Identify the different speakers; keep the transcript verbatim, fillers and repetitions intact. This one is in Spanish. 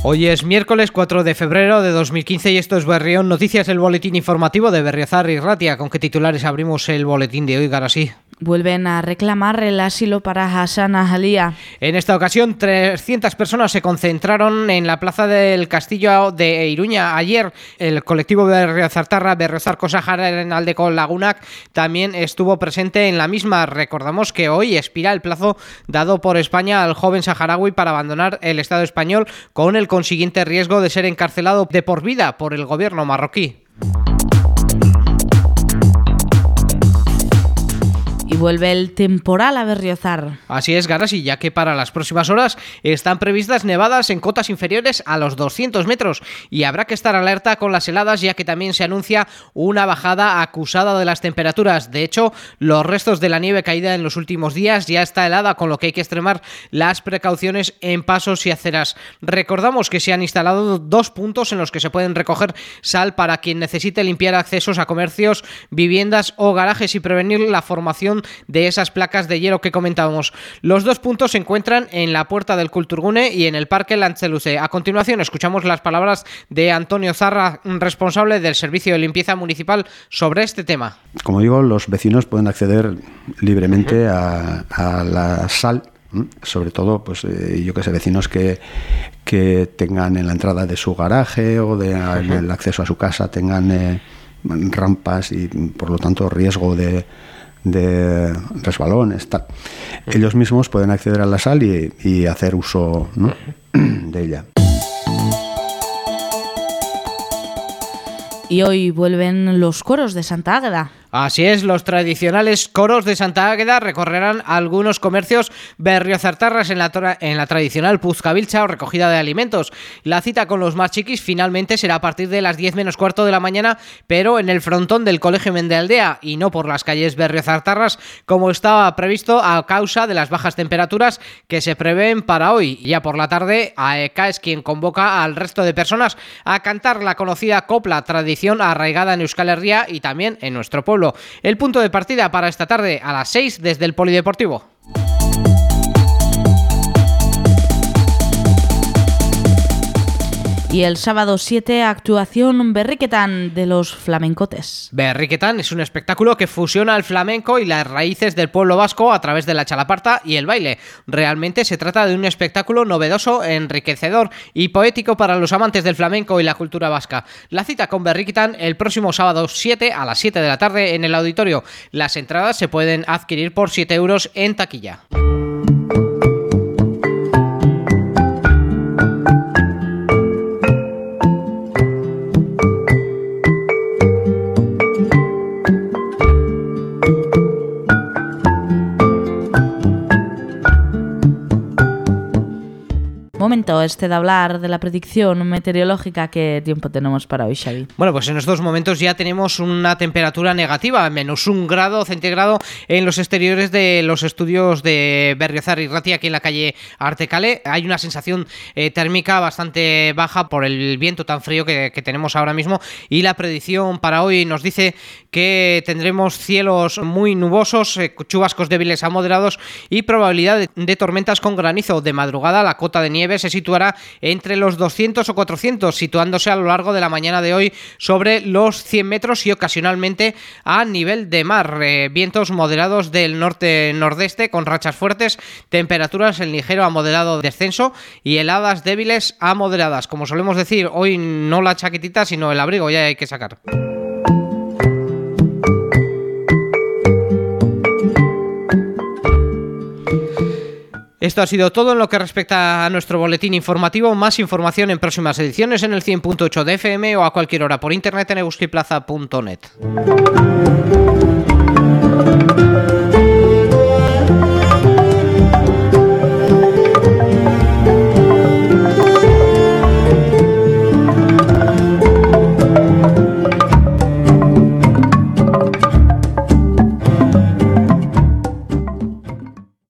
Speaker 1: Hoy es miércoles cuatro de febrero de dos mil quince y esto es Berrión Noticias, el boletín informativo de Berriozar y Ratia. ¿Con qué titulares abrimos el boletín de hoy, Garasí?
Speaker 2: Vuelven a reclamar el asilo para Hassan Ahalia.
Speaker 1: En esta ocasión, trescientas personas se concentraron en la plaza del Castillo de Iruña. Ayer, el colectivo Berriozartarra, Berriozarko Sahararen-Aldeko Lagunak, también estuvo presente en la misma. Recordamos que hoy expira el plazo dado por España al joven saharaui para abandonar el Estado español, con el consiguiente riesgo de ser encarcelado de por vida por el gobierno marroquí.
Speaker 2: Y vuelve el temporal a Berriozar.
Speaker 1: Así es, Garasi, ya que para las próximas horas están previstas nevadas en cotas inferiores a los doscientos metros y habrá que estar alerta con las heladas, ya que también se anuncia una bajada acusada de las temperaturas. De hecho, los restos de la nieve caída en los últimos días ya está helada, con lo que hay que extremar las precauciones en pasos y aceras. Recordamos que se han instalado dos puntos en los que se pueden recoger sal para quien necesite limpiar accesos a comercios, viviendas o garajes y prevenir la formación de esas placas de hielo que comentábamos. Los dos puntos se encuentran en la puerta del Kulturgune y en el Parque Lantzeluce. A continuación escuchamos las palabras de Antonio Zarra, responsable del Servicio de Limpieza Municipal, sobre este tema.
Speaker 3: Como digo, los vecinos pueden acceder libremente a, a la sal, sobre todo, pues eh, yo que sé, vecinos que, que tengan en la entrada de su garaje o de, en el acceso a su casa tengan eh, rampas y por lo tanto riesgo de de resbalones, tal. Ellos mismos pueden acceder a la sal y, y hacer uso, ¿no?, de ella.
Speaker 2: Y hoy vuelven los coros de Santa Águeda.
Speaker 1: Así es, los tradicionales coros de Santa Águeda recorrerán algunos comercios berriozartarras en la, tra- en la tradicional puzcabiltza o recogida de alimentos. La cita con los más chiquis finalmente será a partir de las diez menos cuarto de la mañana, pero en el frontón del Colegio Mendealdea y no por las calles berriozartarras como estaba previsto a causa de las bajas temperaturas que se prevén para hoy. Ya por la tarde, AECA es quien convoca al resto de personas a cantar la conocida copla, tradición arraigada en Euskal Herria y también en nuestro pueblo. El punto de partida para esta tarde a las seis desde el Polideportivo.
Speaker 2: Y el sábado siete, actuación Berriketan de los flamencotes.
Speaker 1: Berriketan es un espectáculo que fusiona el flamenco y las raíces del pueblo vasco a través de la chalaparta y el baile. Realmente se trata de un espectáculo novedoso, enriquecedor y poético para los amantes del flamenco y la cultura vasca. La cita con Berriketan el próximo sábado siete a las siete de la tarde en el auditorio. Las entradas se pueden adquirir por siete euros en taquilla.
Speaker 2: Momento este de hablar de la predicción meteorológica. ¿Qué tiempo tenemos para hoy, Xavi?
Speaker 1: Bueno, pues en estos momentos ya tenemos una temperatura negativa, menos un grado centígrado en los exteriores de los estudios de Berriozar y Ratia, aquí en la calle Artecale. Hay una sensación eh, térmica bastante baja por el viento tan frío que, que tenemos ahora mismo, y la predicción para hoy nos dice que tendremos cielos muy nubosos, eh, chubascos débiles a moderados y probabilidad de, de tormentas con granizo. De madrugada la cota de nieve se situará entre los doscientos o cuatrocientos, situándose a lo largo de la mañana de hoy sobre los cien metros y ocasionalmente a nivel de mar. Eh, vientos moderados del norte-nordeste con rachas fuertes, temperaturas en ligero a moderado descenso y heladas débiles a moderadas. Como solemos decir, hoy no la chaquetita sino el abrigo ya hay que sacar. Esto ha sido todo en lo que respecta a nuestro boletín informativo. Más información en próximas ediciones en el cien punto ocho de F M o a cualquier hora por internet en eguzkiplaza punto net.